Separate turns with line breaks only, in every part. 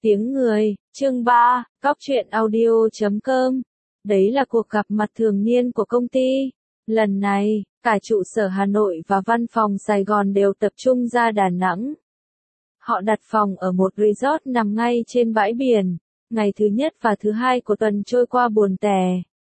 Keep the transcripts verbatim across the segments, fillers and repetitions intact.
Tiếng người, chương ba, Cóc truyện audio chấm com. Đấy là cuộc gặp mặt thường niên của công ty. Lần này, cả trụ sở Hà Nội và văn phòng Sài Gòn đều tập trung ra Đà Nẵng. Họ đặt phòng ở một resort nằm ngay trên bãi biển. Ngày thứ nhất và thứ hai của tuần trôi qua buồn tẻ.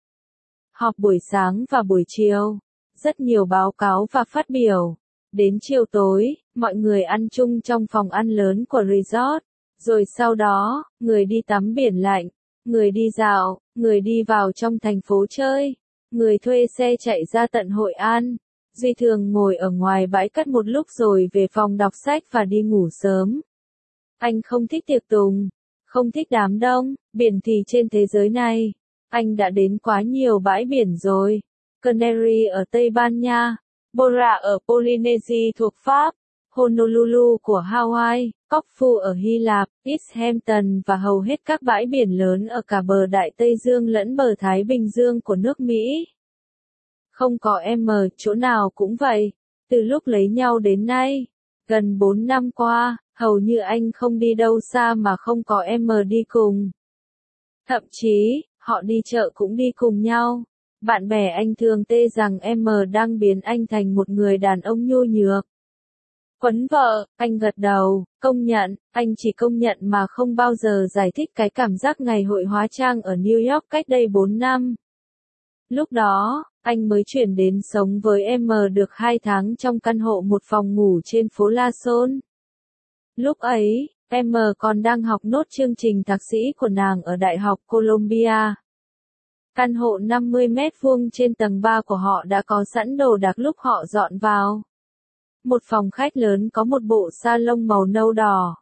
Họp buổi sáng và buổi chiều. Rất nhiều báo cáo và phát biểu. Đến chiều tối, mọi người ăn chung trong phòng ăn lớn của resort. Rồi sau đó, người đi tắm biển lạnh, người đi dạo, người đi vào trong thành phố chơi, người thuê xe chạy ra tận Hội An. Duy thường ngồi ở ngoài bãi cát một lúc rồi về phòng đọc sách và đi ngủ sớm. Anh không thích tiệc tùng, không thích đám đông, biển thì trên thế giới này. Anh đã đến quá nhiều bãi biển rồi. Canary ở Tây Ban Nha, Bora ở Polynesia thuộc Pháp, Honolulu của Hawaii, Corfu ở Hy Lạp, Easthampton và hầu hết các bãi biển lớn ở cả bờ Đại Tây Dương lẫn bờ Thái Bình Dương của nước Mỹ. Không có em chỗ nào cũng vậy. Từ lúc lấy nhau đến nay, gần bốn năm qua, hầu như anh không đi đâu xa mà không có em đi cùng. Thậm chí, họ đi chợ cũng đi cùng nhau. Bạn bè anh thường tê rằng em đang biến anh thành một người đàn ông nhu nhược. Quấn vợ, anh gật đầu, công nhận, anh chỉ công nhận mà không bao giờ giải thích cái cảm giác ngày hội hóa trang ở New York cách đây bốn năm. Lúc đó, anh mới chuyển đến sống với em được hai tháng trong căn hộ một phòng ngủ trên phố La Sôn. Lúc ấy, em còn đang học nốt chương trình thạc sĩ của nàng ở Đại học Columbia. Căn hộ năm mươi mét vuông trên tầng ba của họ đã có sẵn đồ đạc lúc họ dọn vào. Một phòng khách lớn có một bộ salon màu nâu đỏ.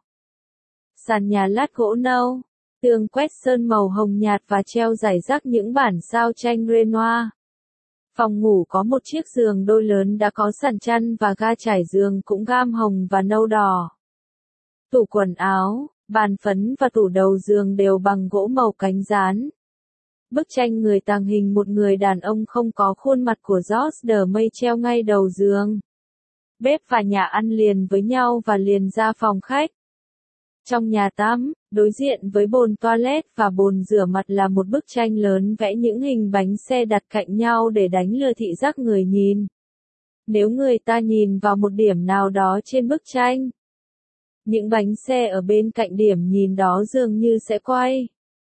Sàn nhà lát gỗ nâu, tường quét sơn màu hồng nhạt và treo rải rác những bản sao tranh Renoir. Phòng ngủ có một chiếc giường đôi lớn đã có sàn chăn và ga trải giường cũng gam hồng và nâu đỏ. Tủ quần áo, bàn phấn và tủ đầu giường đều bằng gỗ màu cánh gián. Bức tranh người tàng hình một người đàn ông không có khuôn mặt của George de May treo ngay đầu giường. Bếp và nhà ăn liền với nhau và liền ra phòng khách. Trong nhà tắm, đối diện với bồn toilet và bồn rửa mặt là một bức tranh lớn vẽ những hình bánh xe đặt cạnh nhau để đánh lừa thị giác người nhìn. Nếu người ta nhìn vào một điểm nào đó trên bức tranh, những bánh xe ở bên cạnh điểm nhìn đó dường như sẽ quay.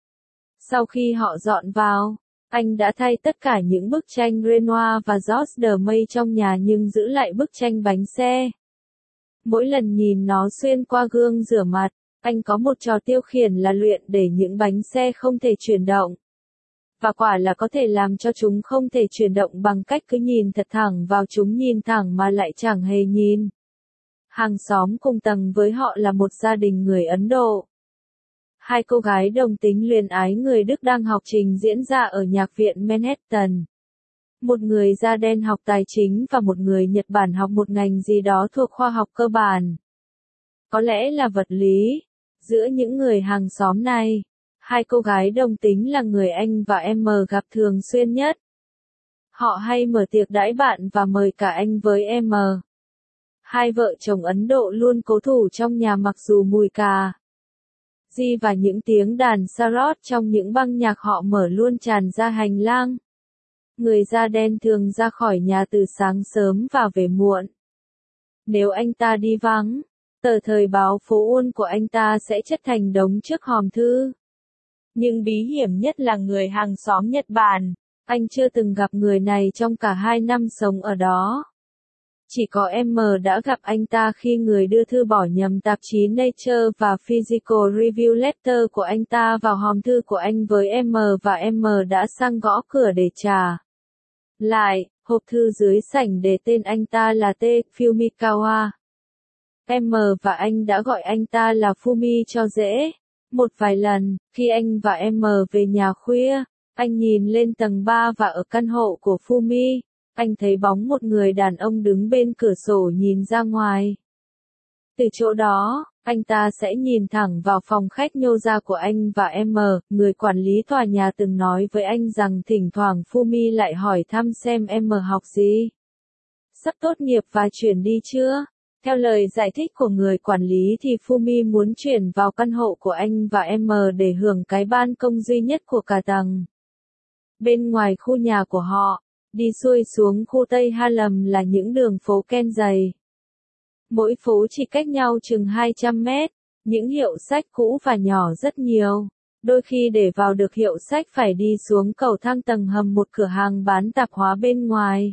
Sau khi họ dọn vào, anh đã thay tất cả những bức tranh Renoir và George de May trong nhà nhưng giữ lại bức tranh bánh xe. Mỗi lần nhìn nó xuyên qua gương rửa mặt, anh có một trò tiêu khiển là luyện để những bánh xe không thể chuyển động. Và quả là có thể làm cho chúng không thể chuyển động bằng cách cứ nhìn thật thẳng vào chúng nhìn thẳng mà lại chẳng hề nhìn. Hàng xóm cùng tầng với họ là một gia đình người Ấn Độ. Hai cô gái đồng tính luyến ái người Đức đang học trình diễn ra ở nhạc viện Manhattan. Một người da đen học tài chính và một người Nhật Bản học một ngành gì đó thuộc khoa học cơ bản. Có lẽ là vật lý. Giữa những người hàng xóm này, hai cô gái đồng tính là người anh và em gặp thường xuyên nhất. Họ hay mở tiệc đãi bạn và mời cả anh với em. Hai vợ chồng Ấn Độ luôn cố thủ trong nhà mặc dù mùi cà Di và những tiếng đàn sarod trong những băng nhạc họ mở luôn tràn ra hành lang. Người da đen thường ra khỏi nhà từ sáng sớm và về muộn. Nếu anh ta đi vắng, tờ thời báo phố Uôn của anh ta sẽ chất thành đống trước hòm thư. Nhưng bí hiểm nhất là người hàng xóm Nhật Bản. Anh chưa từng gặp người này trong cả hai năm sống ở đó. Chỉ có em đã gặp anh ta khi người đưa thư bỏ nhầm tạp chí Nature và Physical Review Letter của anh ta vào hòm thư của anh với em và em đã sang gõ cửa để trả lại. Hộp thư dưới sảnh để tên anh ta là T. Fumikawa. Em và anh đã gọi anh ta là Fumi cho dễ. Một vài lần, khi anh và em về nhà khuya, anh nhìn lên tầng ba và ở căn hộ của Fumi. Anh thấy bóng một người đàn ông đứng bên cửa sổ nhìn ra ngoài. Từ chỗ đó, anh ta sẽ nhìn thẳng vào phòng khách nhô ra của anh và em. Người quản lý tòa nhà từng nói với anh rằng thỉnh thoảng Fumi lại hỏi thăm xem em học gì. Sắp tốt nghiệp và chuyển đi chưa? Theo lời giải thích của người quản lý thì Fumi muốn chuyển vào căn hộ của anh và em để hưởng cái ban công duy nhất của cả tầng. Bên ngoài khu nhà của họ, đi xuôi xuống khu Tây Harlem là những đường phố ken dày. Mỗi phố chỉ cách nhau chừng hai trăm mét, những hiệu sách cũ và nhỏ rất nhiều. Đôi khi để vào được hiệu sách phải đi xuống cầu thang tầng hầm một cửa hàng bán tạp hóa bên ngoài.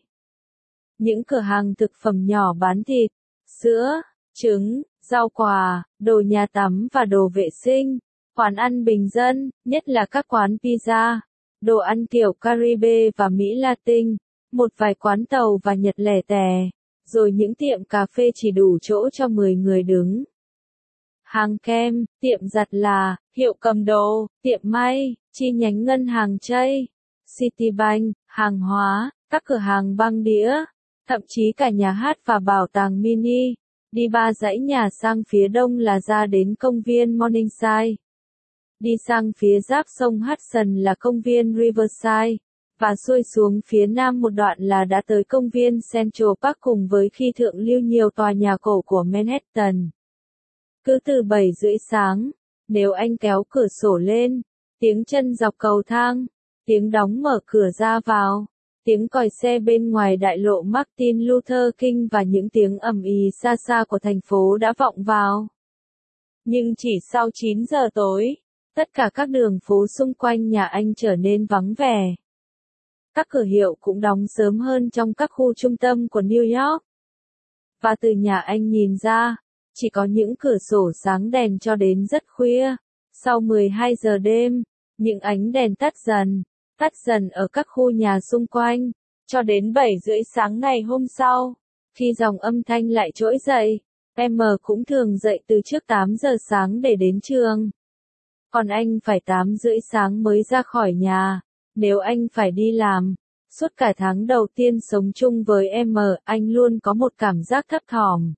Những cửa hàng thực phẩm nhỏ bán thịt, sữa, trứng, rau quả, đồ nhà tắm và đồ vệ sinh. Quán ăn bình dân, nhất là các quán pizza, đồ ăn kiểu Caribe và Mỹ Latin, một vài quán tàu và Nhật lẻ tẻ, rồi những tiệm cà phê chỉ đủ chỗ cho mười người đứng. Hàng kem, tiệm giặt là, hiệu cầm đồ, tiệm may, chi nhánh ngân hàng Chase, Citibank, hàng hóa, các cửa hàng băng đĩa, thậm chí cả nhà hát và bảo tàng mini. Đi ba dãy nhà sang phía đông là ra đến công viên Morningside. Đi sang phía giáp sông Hudson là công viên Riverside, và xuôi xuống phía nam một đoạn là đã tới công viên Central Park cùng với khi thượng lưu nhiều tòa nhà cổ của Manhattan. Cứ từ bảy rưỡi sáng, nếu anh kéo cửa sổ lên, tiếng chân dọc cầu thang, tiếng đóng mở cửa ra vào, tiếng còi xe bên ngoài đại lộ Martin Luther King và những tiếng ầm ĩ xa xa của thành phố đã vọng vào. Nhưng chỉ sau chín giờ tối, tất cả các đường phố xung quanh nhà anh trở nên vắng vẻ. Các cửa hiệu cũng đóng sớm hơn trong các khu trung tâm của New York. Và từ nhà anh nhìn ra, chỉ có những cửa sổ sáng đèn cho đến rất khuya. Sau mười hai giờ đêm, những ánh đèn tắt dần, tắt dần ở các khu nhà xung quanh, cho đến bảy rưỡi sáng ngày hôm sau. Khi dòng âm thanh lại trỗi dậy, em cũng thường dậy từ trước tám giờ sáng để đến trường. Còn anh phải tám rưỡi sáng mới ra khỏi nhà, nếu anh phải đi làm. Suốt cả tháng đầu tiên sống chung với em, anh luôn có một cảm giác thấp thỏm.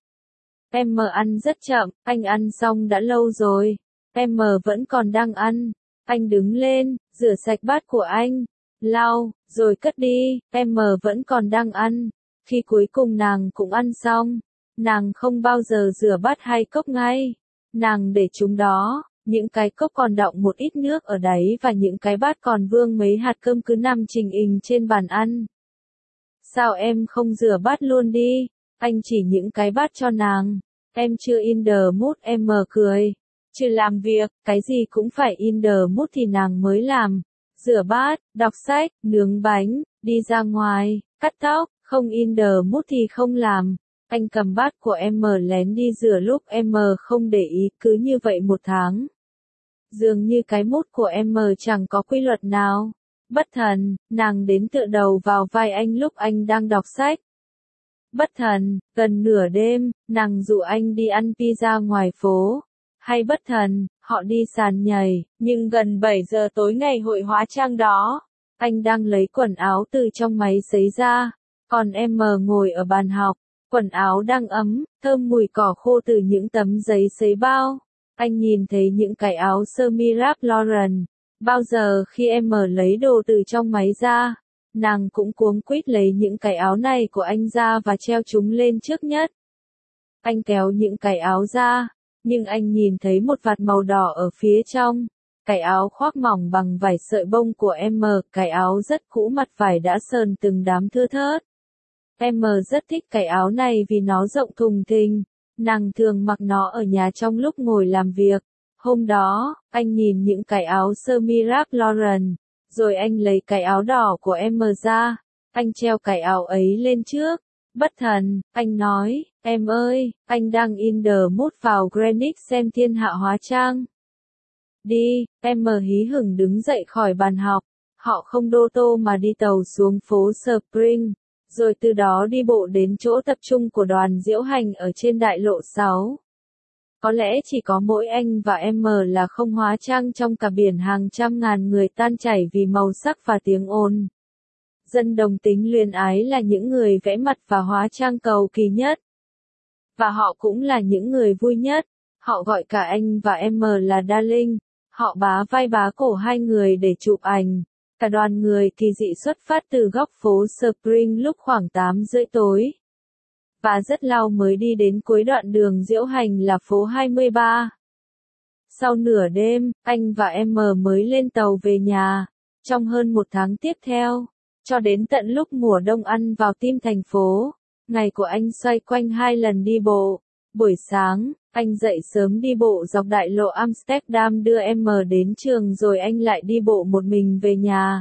Em ăn rất chậm, anh ăn xong đã lâu rồi. Em vẫn còn đang ăn. Anh đứng lên, rửa sạch bát của anh, lau, rồi cất đi. Em vẫn còn đang ăn. Khi cuối cùng nàng cũng ăn xong, nàng không bao giờ rửa bát hay cốc ngay. Nàng để chúng đó, những cái cốc còn đọng một ít nước ở đáy và những cái bát còn vương mấy hạt cơm cứ nằm trình hình trên bàn ăn. Sao em không rửa bát luôn đi? Anh chỉ những cái bát cho nàng. Em chưa in the mood, em cười. Trừ làm việc, cái gì cũng phải in the mood thì nàng mới làm. Rửa bát, đọc sách, nướng bánh, đi ra ngoài, cắt tóc, không in the mood thì không làm. Anh cầm bát của em lén đi rửa lúc em không để ý, cứ như vậy một tháng. Dường như cái mood của em chẳng có quy luật nào. Bất thần, nàng đến tựa đầu vào vai anh lúc anh đang đọc sách. Bất thần, gần nửa đêm, nàng dụ anh đi ăn pizza ngoài phố. Hay bất thần, họ đi sàn nhảy, nhưng gần bảy giờ tối ngày hội hóa trang đó, anh đang lấy quần áo từ trong máy sấy ra, còn em ngồi ở bàn học, quần áo đang ấm, thơm mùi cỏ khô từ những tấm giấy sấy bao. Anh nhìn thấy những cái áo sơ mi Ralph Lauren. Bao giờ khi em lấy đồ từ trong máy ra, nàng cũng cuống quýt lấy những cái áo này của anh ra và treo chúng lên trước nhất. Anh kéo những cái áo ra, nhưng anh nhìn thấy một vạt màu đỏ ở phía trong. Cái áo khoác mỏng bằng vải sợi bông của em, cái áo rất cũ, mặt vải đã sờn từng đám thưa thớt. Em rất thích cái áo này vì nó rộng thùng thình. Nàng thường mặc nó ở nhà trong lúc ngồi làm việc. Hôm đó, anh nhìn những cái áo sơ mi Ralph Lauren, rồi anh lấy cái áo đỏ của em ra, anh treo cái áo ấy lên trước. Bất thần, anh nói, em ơi, anh đang in the mood vào Greenwich xem thiên hạ hóa trang. Đi, em hí hửng đứng dậy khỏi bàn học, họ không đô tô mà đi tàu xuống phố Spring, rồi từ đó đi bộ đến chỗ tập trung của đoàn diễu hành ở trên đại lộ sáu. Có lẽ chỉ có mỗi anh và em là không hóa trang trong cả biển hàng trăm ngàn người tan chảy vì màu sắc và tiếng ồn. Dân đồng tính luyến ái là những người vẽ mặt và hóa trang cầu kỳ nhất. Và họ cũng là những người vui nhất. Họ gọi cả anh và em là darling. Họ bá vai bá cổ hai người để chụp ảnh. Cả đoàn người kỳ dị xuất phát từ góc phố Spring lúc khoảng tám rưỡi tối. và rất lâu mới đi đến cuối đoạn đường diễu hành là phố hai mươi ba. Sau nửa đêm, anh và em mới lên tàu về nhà. Trong hơn một tháng tiếp theo, cho đến tận lúc mùa đông ăn vào tim thành phố, ngày của anh xoay quanh hai lần đi bộ. Buổi sáng, anh dậy sớm đi bộ dọc đại lộ Amsterdam đưa em đến trường rồi anh lại đi bộ một mình về nhà.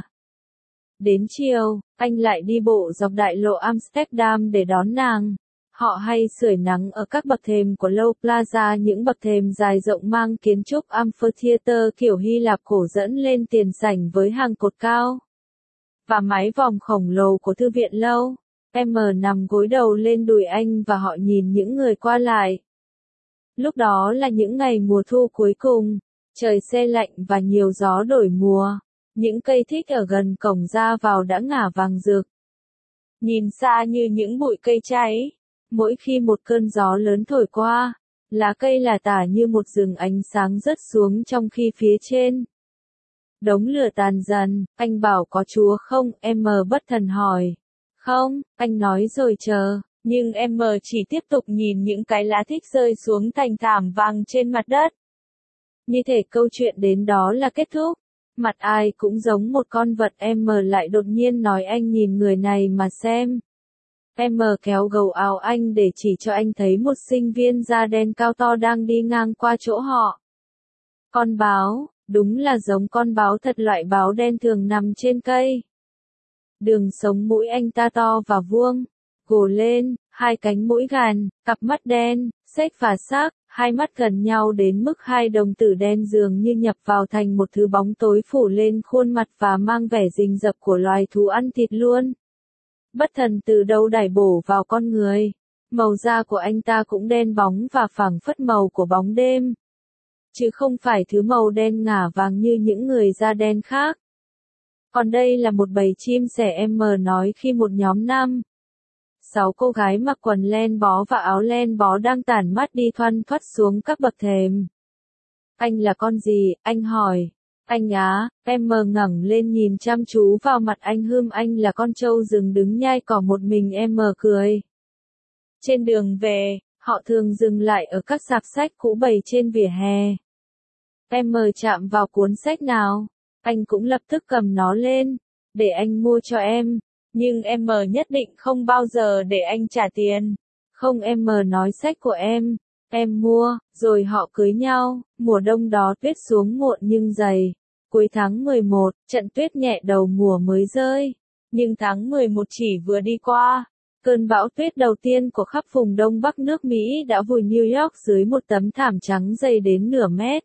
Đến chiều, anh lại đi bộ dọc đại lộ Amsterdam để đón nàng. Họ hay sưởi nắng ở các bậc thềm của Low Plaza, những bậc thềm dài rộng mang kiến trúc amphitheater kiểu Hy Lạp cổ dẫn lên tiền sảnh với hàng cột cao và mái vòm khổng lồ của thư viện Low. Em nằm gối đầu lên đùi anh và họ nhìn những người qua lại. Lúc đó là những ngày mùa thu cuối cùng, trời se lạnh và nhiều gió đổi mùa. Những cây thích ở gần cổng ra vào đã ngả vàng rực, nhìn xa như những bụi cây cháy. Mỗi khi một cơn gió lớn thổi qua, lá cây lả tả như một rừng ánh sáng rớt xuống trong khi phía trên đống lửa tàn dần. Anh bảo có Chúa không? Em bất thần hỏi. Không, anh nói rồi chờ. Nhưng em chỉ tiếp tục nhìn những cái lá thích rơi xuống thành thảm vàng trên mặt đất. Như thể câu chuyện đến đó là kết thúc. Mặt ai cũng giống một con vật. Em lại đột nhiên nói anh nhìn người này mà xem. Em kéo gầu áo anh để chỉ cho anh thấy một sinh viên da đen cao to đang đi ngang qua chỗ họ. Con báo, đúng là giống con báo thật, loại báo đen thường nằm trên cây. Đường sống mũi anh ta to và vuông, gồ lên, hai cánh mũi gàn, cặp mắt đen, xếch và sắc, hai mắt gần nhau đến mức hai đồng tử đen dường như nhập vào thành một thứ bóng tối phủ lên khuôn mặt và mang vẻ rình rập của loài thú ăn thịt luôn. Bất thần từ đâu đẩy bổ vào con người. Màu da của anh ta cũng đen bóng và phảng phất màu của bóng đêm, chứ không phải thứ màu đen ngả vàng như những người da đen khác. Còn đây là một bầy chim sẻ, em nói khi một nhóm năm, sáu cô gái mặc quần len bó và áo len bó đang tản mát đi thoăn thoắt xuống các bậc thềm. Anh là con gì? Anh hỏi. Anh á, em ngẩng lên nhìn chăm chú vào mặt anh. Hưm, anh là con trâu rừng đứng nhai cỏ một mình. Em cười. Trên đường về, họ thường dừng lại ở các sạp sách cũ bày trên vỉa hè. Em chạm vào cuốn sách nào, anh cũng lập tức cầm nó lên, để anh mua cho em. Nhưng em nhất định không bao giờ để anh trả tiền. Không, em nói sách của em, em mua. Rồi họ cưới nhau. Mùa đông đó tuyết xuống muộn nhưng dày. Cuối tháng mười một, trận tuyết nhẹ đầu mùa mới rơi. Nhưng tháng mười một chỉ vừa đi qua, cơn bão tuyết đầu tiên của khắp vùng Đông Bắc nước Mỹ đã vùi New York dưới một tấm thảm trắng dày đến nửa mét.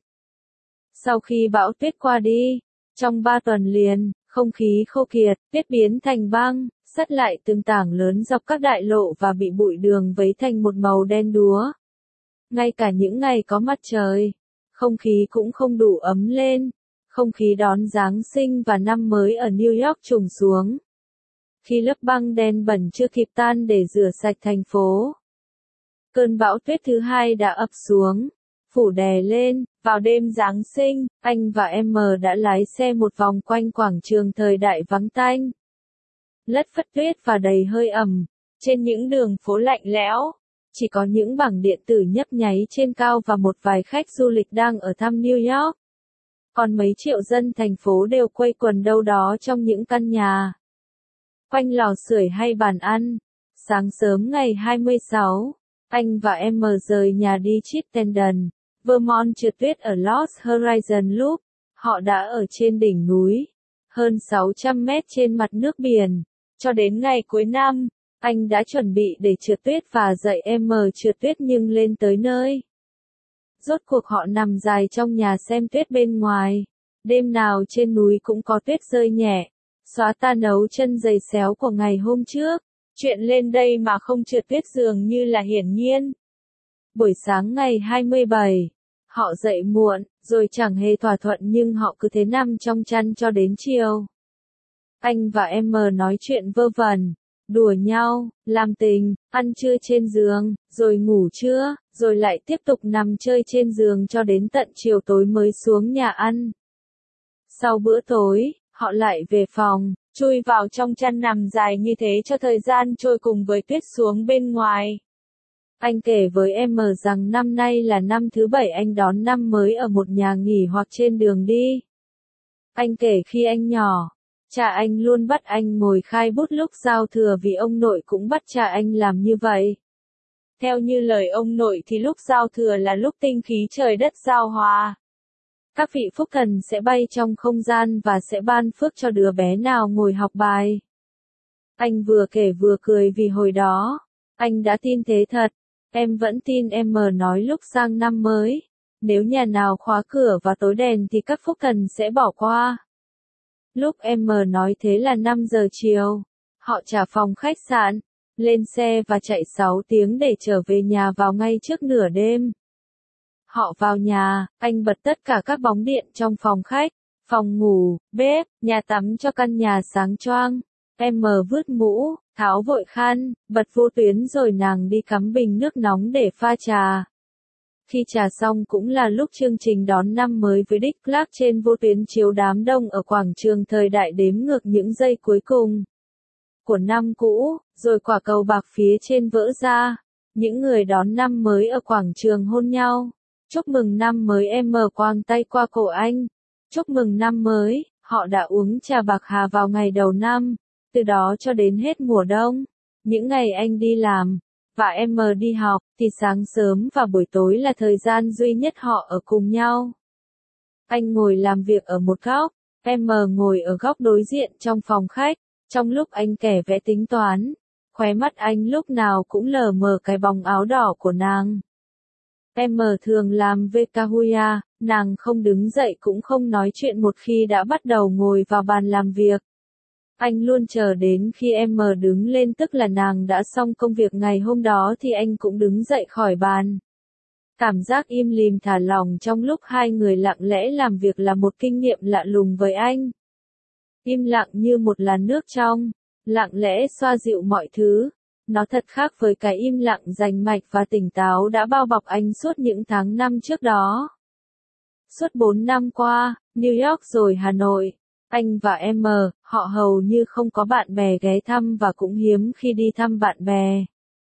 Sau khi bão tuyết qua đi, trong ba tuần liền, không khí khô kiệt, tuyết biến thành băng, sắt lại từng tảng lớn dọc các đại lộ và bị bụi đường vấy thành một màu đen đúa. Ngay cả những ngày có mặt trời, không khí cũng không đủ ấm lên. Không khí đón Giáng sinh và năm mới ở New York trùng xuống. Khi lớp băng đen bẩn chưa kịp tan để rửa sạch thành phố, cơn bão tuyết thứ hai đã ập xuống, phủ đè lên. Vào đêm Giáng sinh, anh và em đã lái xe một vòng quanh quảng trường thời đại vắng tanh, lất phất tuyết và đầy hơi ẩm. Trên những đường phố lạnh lẽo, chỉ có những bảng điện tử nhấp nháy trên cao và một vài khách du lịch đang ở thăm New York. Còn mấy triệu dân thành phố đều quây quần đâu đó trong những căn nhà, quanh lò sưởi hay bàn ăn. Sáng sớm ngày hai mươi sáu, anh và em rời nhà đi Chittenden, Vermont trượt tuyết ở Lost Horizon Loop. Họ đã ở trên đỉnh núi, hơn sáu trăm mét trên mặt nước biển. Cho đến ngày cuối năm, anh đã chuẩn bị để trượt tuyết và dạy em trượt tuyết nhưng lên tới nơi. Rốt cuộc họ nằm dài trong nhà xem tuyết bên ngoài. Đêm nào trên núi cũng có tuyết rơi nhẹ, xóa tan dấu chân dày xéo của ngày hôm trước. Chuyện lên đây mà không trượt tuyết dường như là hiển nhiên. Buổi sáng ngày hai mươi bảy, họ dậy muộn, rồi chẳng hề thỏa thuận nhưng họ cứ thế nằm trong chăn cho đến chiều. Anh và em nói chuyện vơ vẩn, đùa nhau, làm tình, ăn trưa trên giường, rồi ngủ trưa, rồi lại tiếp tục nằm chơi trên giường cho đến tận chiều tối mới xuống nhà ăn. Sau bữa tối, họ lại về phòng, chui vào trong chăn nằm dài như thế cho thời gian trôi cùng với tuyết xuống bên ngoài. Anh kể với em rằng năm nay là năm thứ bảy anh đón năm mới ở một nhà nghỉ hoặc trên đường đi. Anh kể khi anh nhỏ, cha anh luôn bắt anh ngồi khai bút lúc giao thừa vì ông nội cũng bắt cha anh làm như vậy. Theo như lời ông nội thì lúc giao thừa là lúc tinh khí trời đất giao hòa. Các vị phúc thần sẽ bay trong không gian và sẽ ban phước cho đứa bé nào ngồi học bài. Anh vừa kể vừa cười vì hồi đó, anh đã tin thế thật. Em vẫn tin em nói lúc sang năm mới, nếu nhà nào khóa cửa và tối đèn thì các phúc thần sẽ bỏ qua. Lúc em nói thế là năm giờ chiều, họ trả phòng khách sạn, lên xe và chạy sáu tiếng để trở về nhà vào ngay trước nửa đêm. Họ vào nhà, anh bật tất cả các bóng điện trong phòng khách, phòng ngủ, bếp, nhà tắm cho căn nhà sáng choang. Em vứt mũ, tháo vội khăn, bật vô tuyến rồi nàng đi cắm bình nước nóng để pha trà. Khi trà xong cũng là lúc chương trình đón năm mới với Dick Clark trên vô tuyến chiếu đám đông ở quảng trường thời đại đếm ngược những giây cuối cùng của năm cũ, rồi quả cầu bạc phía trên vỡ ra. Những người đón năm mới ở quảng trường hôn nhau. Chúc mừng năm mới em quàng tay qua cổ anh. Chúc mừng năm mới, họ đã uống trà bạc hà vào ngày đầu năm, từ đó cho đến hết mùa đông. Những ngày anh đi làm, và em đi học, thì sáng sớm và buổi tối là thời gian duy nhất họ ở cùng nhau. Anh ngồi làm việc ở một góc, em ngồi ở góc đối diện trong phòng khách. Trong lúc anh kẻ vẽ tính toán, khóe mắt anh lúc nào cũng lờ mờ cái bóng áo đỏ của nàng. Em thường làm về Kahuya, nàng không đứng dậy cũng không nói chuyện một khi đã bắt đầu ngồi vào bàn làm việc. Anh luôn chờ đến khi em đứng lên, tức là nàng đã xong công việc ngày hôm đó thì anh cũng đứng dậy khỏi bàn. Cảm giác im lìm thả lỏng trong lúc hai người lặng lẽ làm việc là một kinh nghiệm lạ lùng với anh. Im lặng như một làn nước trong, lặng lẽ xoa dịu mọi thứ. Nó thật khác với cái im lặng rành mạch và tỉnh táo đã bao bọc anh suốt những tháng năm trước đó. Suốt bốn năm qua, New York rồi Hà Nội, anh và em, họ hầu như không có bạn bè ghé thăm và cũng hiếm khi đi thăm bạn bè.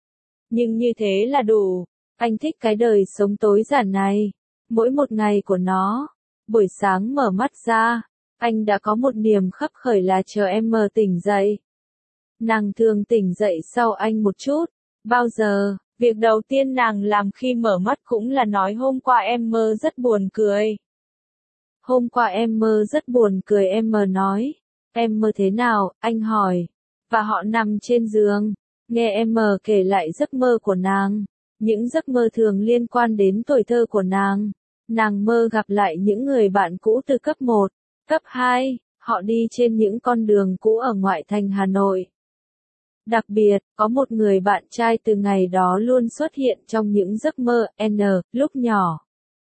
Nhưng như thế là đủ, anh thích cái đời sống tối giản này, mỗi một ngày của nó. Buổi sáng mở mắt ra, anh đã có một niềm khấp khởi là chờ em tỉnh dậy. Nàng thường tỉnh dậy sau anh một chút. Bao giờ, việc đầu tiên nàng làm khi mở mắt cũng là nói hôm qua em mơ rất buồn cười. Hôm qua em mơ rất buồn cười, em nói. Em mơ thế nào, anh hỏi. Và họ nằm trên giường, nghe em kể lại giấc mơ của nàng. Những giấc mơ thường liên quan đến tuổi thơ của nàng. Nàng mơ gặp lại những người bạn cũ từ cấp một, cấp hai, họ đi trên những con đường cũ ở ngoại thành Hà Nội. Đặc biệt, có một người bạn trai từ ngày đó luôn xuất hiện trong những giấc mơ. N, lúc nhỏ,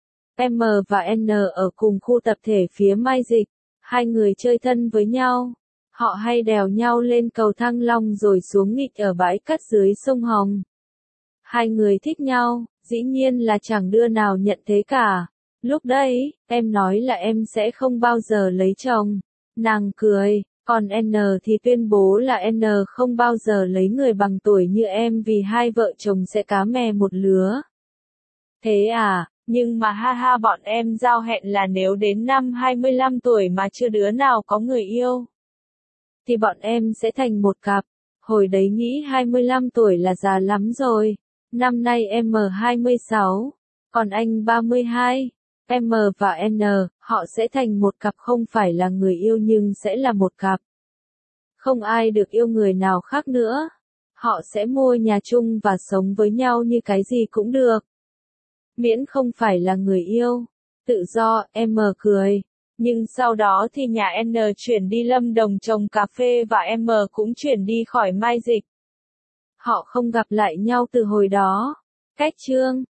M và N ở cùng khu tập thể phía Mai Dịch. Hai người chơi thân với nhau. Họ hay đèo nhau lên cầu Thăng Long rồi xuống nghịch ở bãi cát dưới sông Hồng. Hai người thích nhau, dĩ nhiên là chẳng đứa nào nhận thế cả. Lúc đấy, em nói là em sẽ không bao giờ lấy chồng. Nàng cười. Còn N thì tuyên bố là N không bao giờ lấy người bằng tuổi như em vì hai vợ chồng sẽ cá mè một lứa. Thế à, nhưng mà ha ha, bọn em giao hẹn là nếu đến năm hai mươi lăm tuổi mà chưa đứa nào có người yêu, thì bọn em sẽ thành một cặp. Hồi đấy nghĩ hai mươi lăm tuổi là già lắm rồi. Năm nay em hai mươi sáu, còn anh ba mươi hai. M và N, họ sẽ thành một cặp, không phải là người yêu nhưng sẽ là một cặp. Không ai được yêu người nào khác nữa. Họ sẽ mua nhà chung và sống với nhau như cái gì cũng được. Miễn không phải là người yêu. Tự do, M cười. Nhưng sau đó thì nhà N chuyển đi Lâm Đồng trồng cà phê và M cũng chuyển đi khỏi Mai Dịch. Họ không gặp lại nhau từ hồi đó. Cách chương